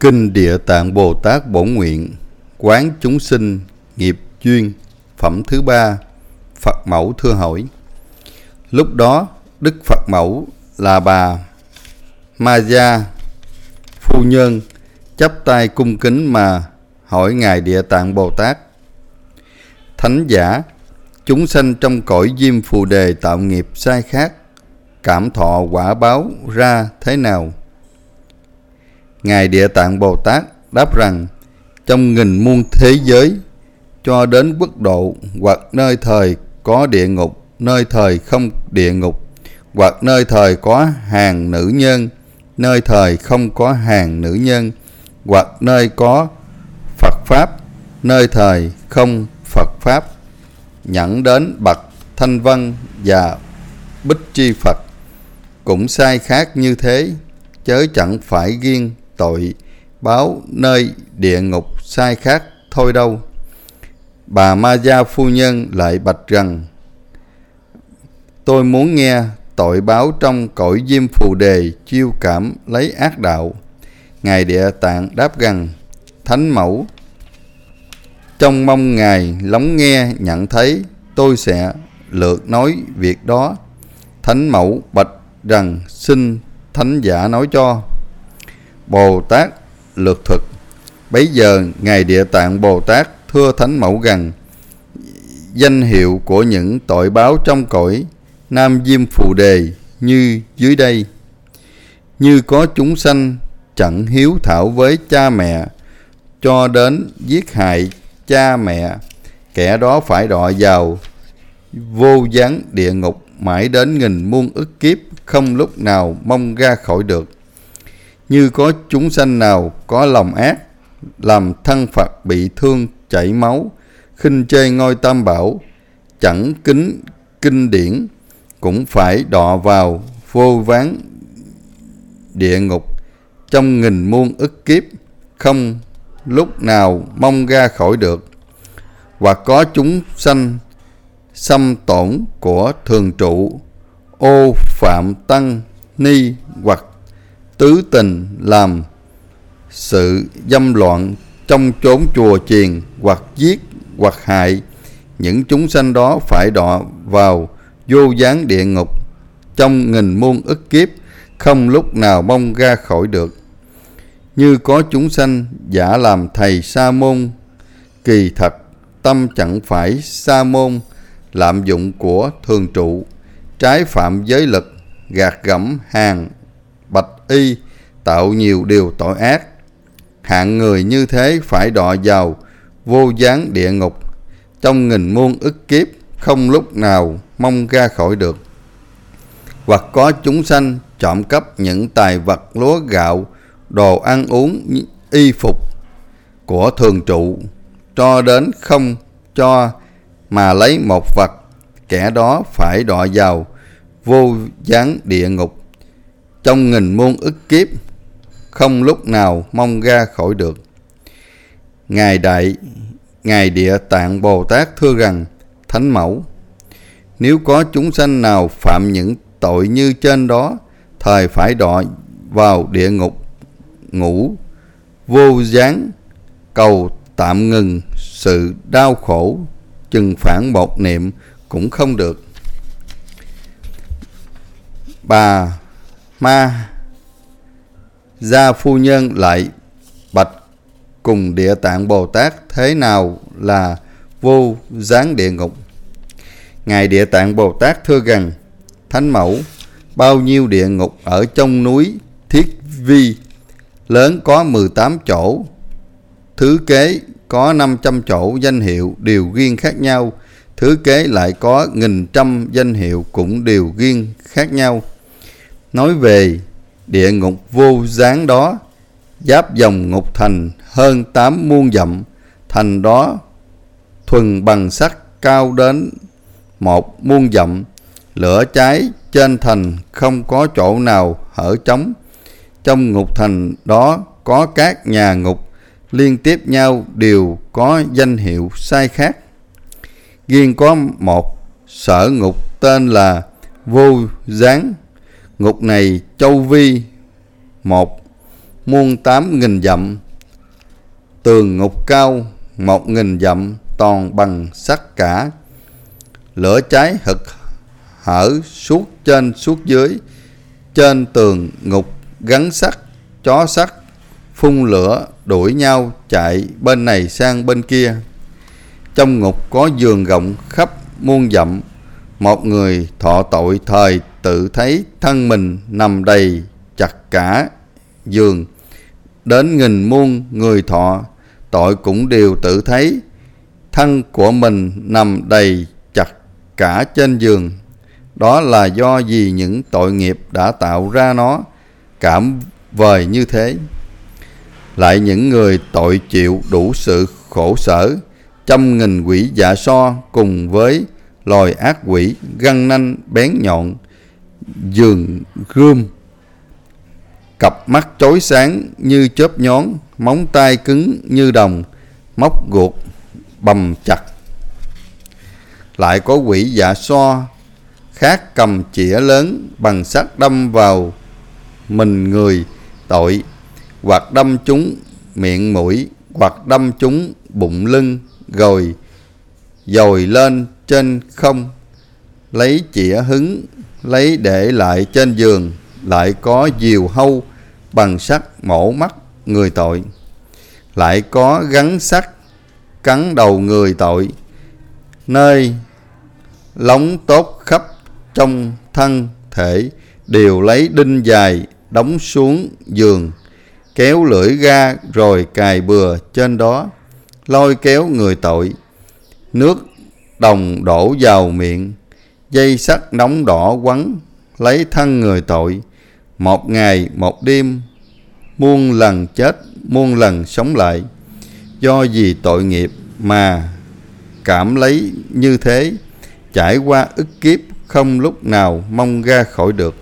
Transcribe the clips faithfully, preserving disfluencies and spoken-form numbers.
Kinh Địa Tạng Bồ Tát Bổn Nguyện Quán chúng sinh nghiệp duyên. Phẩm thứ ba. Phật mẫu thưa hỏi. Lúc đó Đức Phật mẫu là bà Ma Gia phu nhân chắp tay cung kính mà hỏi Ngài Địa Tạng Bồ Tát: Thánh giả, chúng sanh trong cõi diêm phù đề tạo nghiệp sai khác, cảm thọ quả báo ra thế nào? Ngài Địa Tạng Bồ Tát đáp rằng: trong nghìn muôn thế giới, cho đến quốc độ hoặc nơi thời có địa ngục, nơi thời không địa ngục, hoặc nơi thời có hàng nữ nhân, nơi thời không có hàng nữ nhân, hoặc nơi có Phật Pháp, nơi thời không Phật Pháp, nhẫn đến bậc Thanh Văn và Bích Chi Phật, cũng sai khác như thế, chớ chẳng phải riêng tội báo nơi địa ngục sai khác thôi đâu. Bà Ma Gia phu nhân lại bạch rằng: tôi muốn nghe tội báo trong cõi diêm phù đề chiêu cảm lấy ác đạo. Ngài Địa Tạng đáp rằng: Thánh mẫu, trong mong Ngài lắng nghe nhận thấy, tôi sẽ lược nói việc đó. Thánh mẫu bạch rằng: xin thánh giả nói cho. Bồ Tát lược thuật. Bấy giờ Ngài Địa Tạng Bồ Tát thưa Thánh mẫu rằng: danh hiệu của những tội báo trong cõi Nam Diêm Phù Đề như dưới đây: như có chúng sanh chẳng hiếu thảo với cha mẹ, cho đến giết hại cha mẹ, kẻ đó phải đọa vào vô gián địa ngục mãi đến nghìn muôn ức kiếp, không lúc nào mong ra khỏi được. Như có chúng sanh nào có lòng ác, làm thân Phật bị thương chảy máu, khinh chê ngôi Tam Bảo, chẳng kính kinh điển, cũng phải đọa vào vô ván địa ngục trong nghìn muôn ức kiếp, không lúc nào mong ra khỏi được. Hoặc có chúng sanh xâm tổn của thường trụ, ô phạm tăng ni, hoặc tứ tình làm sự dâm loạn trong chốn chùa chiền, hoặc giết hoặc hại, những chúng sanh đó phải đọa vào vô gián địa ngục trong nghìn muôn ức kiếp, không lúc nào mong ra khỏi được. Như có chúng sanh giả làm thầy sa môn, kỳ thật tâm chẳng phải sa môn, lạm dụng của thường trụ, trái phạm giới lực, gạt gẫm hàng bạch y, tạo nhiều điều tội ác. Hạng người như thế phải đọa vào vô gián địa ngục trong nghìn muôn ức kiếp, không lúc nào mong ra khỏi được. Hoặc có chúng sanh trộm cắp những tài vật lúa gạo, đồ ăn uống, y phục của thường trụ, cho đến không cho mà lấy một vật, kẻ đó phải đọa vào vô gián địa ngục trong nghìn muôn ức kiếp, không lúc nào mong ra khỏi được. Ngài Đại Ngài Địa Tạng Bồ Tát thưa rằng: Thánh mẫu, nếu có chúng sanh nào phạm những tội như trên đó, thời phải đọa vào địa ngục ngũ vô gián, cầu tạm ngừng sự đau khổ, chừng phản một niệm cũng không được. Bà Ma Gia phu nhân lại bạch cùng Địa Tạng Bồ Tát: thế nào là vô gián địa ngục? Ngài Địa Tạng Bồ Tát thưa rằng: Thánh mẫu, bao nhiêu địa ngục ở trong núi Thiết Vi lớn có mười tám chỗ, thứ kế có năm trăm chỗ, danh hiệu đều riêng khác nhau, thứ kế lại có nghìn trăm danh hiệu cũng đều riêng khác nhau. Nói về địa ngục vô gián đó, giáp dòng ngục thành hơn tám muôn dặm, thành đó thuần bằng sắt cao đến một muôn dặm, lửa cháy trên thành không có chỗ nào hở trống. Trong ngục thành đó có các nhà ngục liên tiếp nhau, đều có danh hiệu sai khác. Riêng có một sở ngục tên là vô gián. Ngục này châu vi một muôn tám nghìn dặm, tường ngục cao một nghìn dặm, toàn bằng sắt cả. Lửa cháy hực hở suốt trên suốt dưới, trên tường ngục gắn sắt, chó sắt phun lửa đuổi nhau chạy bên này sang bên kia. Trong ngục có giường rộng khắp muôn dặm, một người thọ tội thời tự thấy thân mình nằm đầy chặt cả giường. Đến nghìn muôn người thọ tội cũng đều tự thấy thân của mình nằm đầy chặt cả trên giường. Đó là do vì những tội nghiệp đã tạo ra nó cảm vời như thế. Lại những người tội chịu đủ sự khổ sở, trăm nghìn quỷ dạ so cùng với loài ác quỷ răng nanh bén nhọn, giường gươm, cặp mắt chói sáng như chớp nhón, móng tay cứng như đồng, móc guộc bầm chặt. Lại có quỷ dạ so khác cầm chĩa lớn bằng sắt đâm vào mình người tội, hoặc đâm chúng miệng mũi, hoặc đâm chúng bụng lưng, rồi dồi lên trên không, lấy chĩa hứng lấy để lại trên giường. Lại có diều hâu bằng sắt mổ mắt người tội. Lại có gắn sắt cắn đầu người tội, nơi lóng tốt khắp trong thân thể đều lấy đinh dài đóng xuống giường, kéo lưỡi ra rồi cài bừa trên đó, lôi kéo người tội. Nước đồng đổ vào miệng, dây sắt nóng đỏ quấn lấy thân người tội. Một ngày một đêm, muôn lần chết muôn lần sống lại. Do vì tội nghiệp mà cảm lấy như thế, trải qua ức kiếp không lúc nào mong ra khỏi được.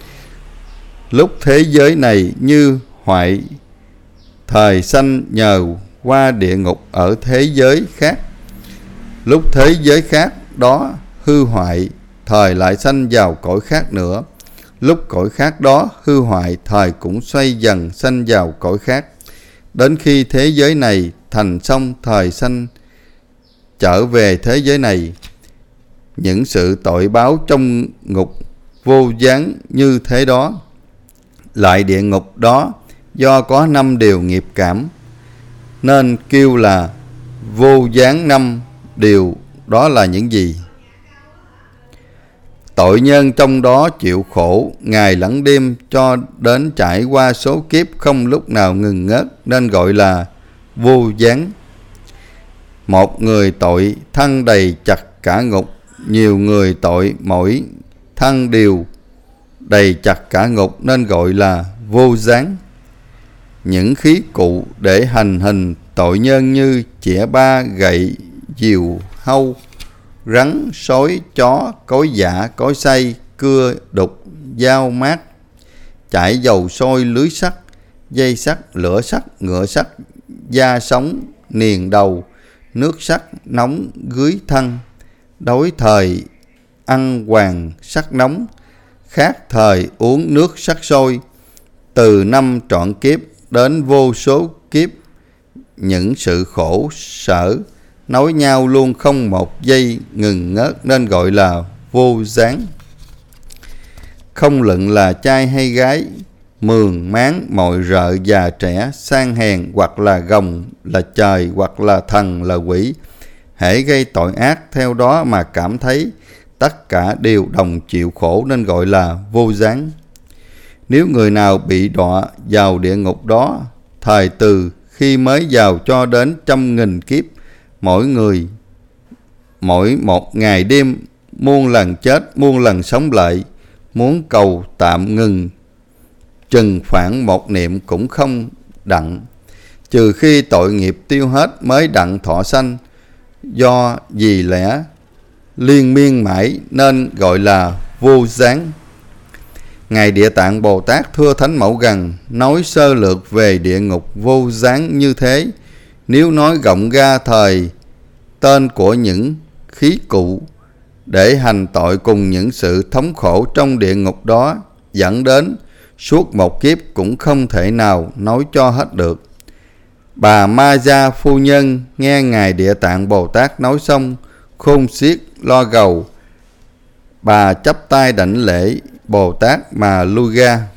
Lúc thế giới này như hoại, thời sanh nhờ qua địa ngục ở thế giới khác. Lúc thế giới khác đó hư hoại, thời lại sanh vào cõi khác nữa. Lúc cõi khác đó hư hoại, thời cũng xoay dần sanh vào cõi khác. Đến khi thế giới này thành xong, thời sanh trở về thế giới này. Những sự tội báo trong ngục vô gián như thế đó. Lại địa ngục đó do có năm điều nghiệp cảm, nên kêu là vô gián năm điều. Đó là những gì? Tội nhân trong đó chịu khổ ngày lẫn đêm, cho đến trải qua số kiếp không lúc nào ngừng ngớt, nên gọi là vô gián. Một người tội thân đầy chặt cả ngục, nhiều người tội mỗi thân đều đầy chặt cả ngục, nên gọi là vô gián. Những khí cụ để hành hình tội nhân như chĩa ba, gậy, diều hâu, rắn, sói, chó, cối dạ, cối xay, cưa, đục, dao mát, chải dầu sôi, lưới sắt, dây sắt, lửa sắt, ngựa sắt, da sống, niền đầu, nước sắt nóng gưới thân, đối thời ăn hoàng sắt nóng, khác thời uống nước sắt sôi. Từ năm trọn kiếp đến vô số kiếp, những sự khổ sở nối nhau luôn không một giây ngừng ngớt, nên gọi là vô gián. Không luận là trai hay gái, mường máng, mọi rợ, già trẻ, sang hèn, hoặc là gồng, là trời, hoặc là thần, là quỷ, hễ gây tội ác theo đó mà cảm thấy, tất cả đều đồng chịu khổ, nên gọi là vô gián. Nếu người nào bị đọa vào địa ngục đó, thời từ khi mới vào cho đến trăm nghìn kiếp, mỗi người mỗi một ngày đêm, muôn lần chết muôn lần sống lại, muốn cầu tạm ngừng chừng khoảng một niệm cũng không đặng, trừ khi tội nghiệp tiêu hết mới đặng thọ sanh. Do vì lẽ liên miên mãi nên gọi là vô gián. Ngài Địa Tạng Bồ Tát thưa Thánh Mẫu Gần, nói sơ lược về địa ngục vô gián như thế. Nếu nói rộng ra thời tên của những khí cụ để hành tội cùng những sự thống khổ trong địa ngục đó, dẫn đến suốt một kiếp cũng không thể nào nói cho hết được. Bà Ma Gia phu nhân nghe Ngài Địa Tạng Bồ Tát nói xong, khôn xiết lo gầu. Bà chắp tay đảnh lễ Bồ Tát mà lui ra.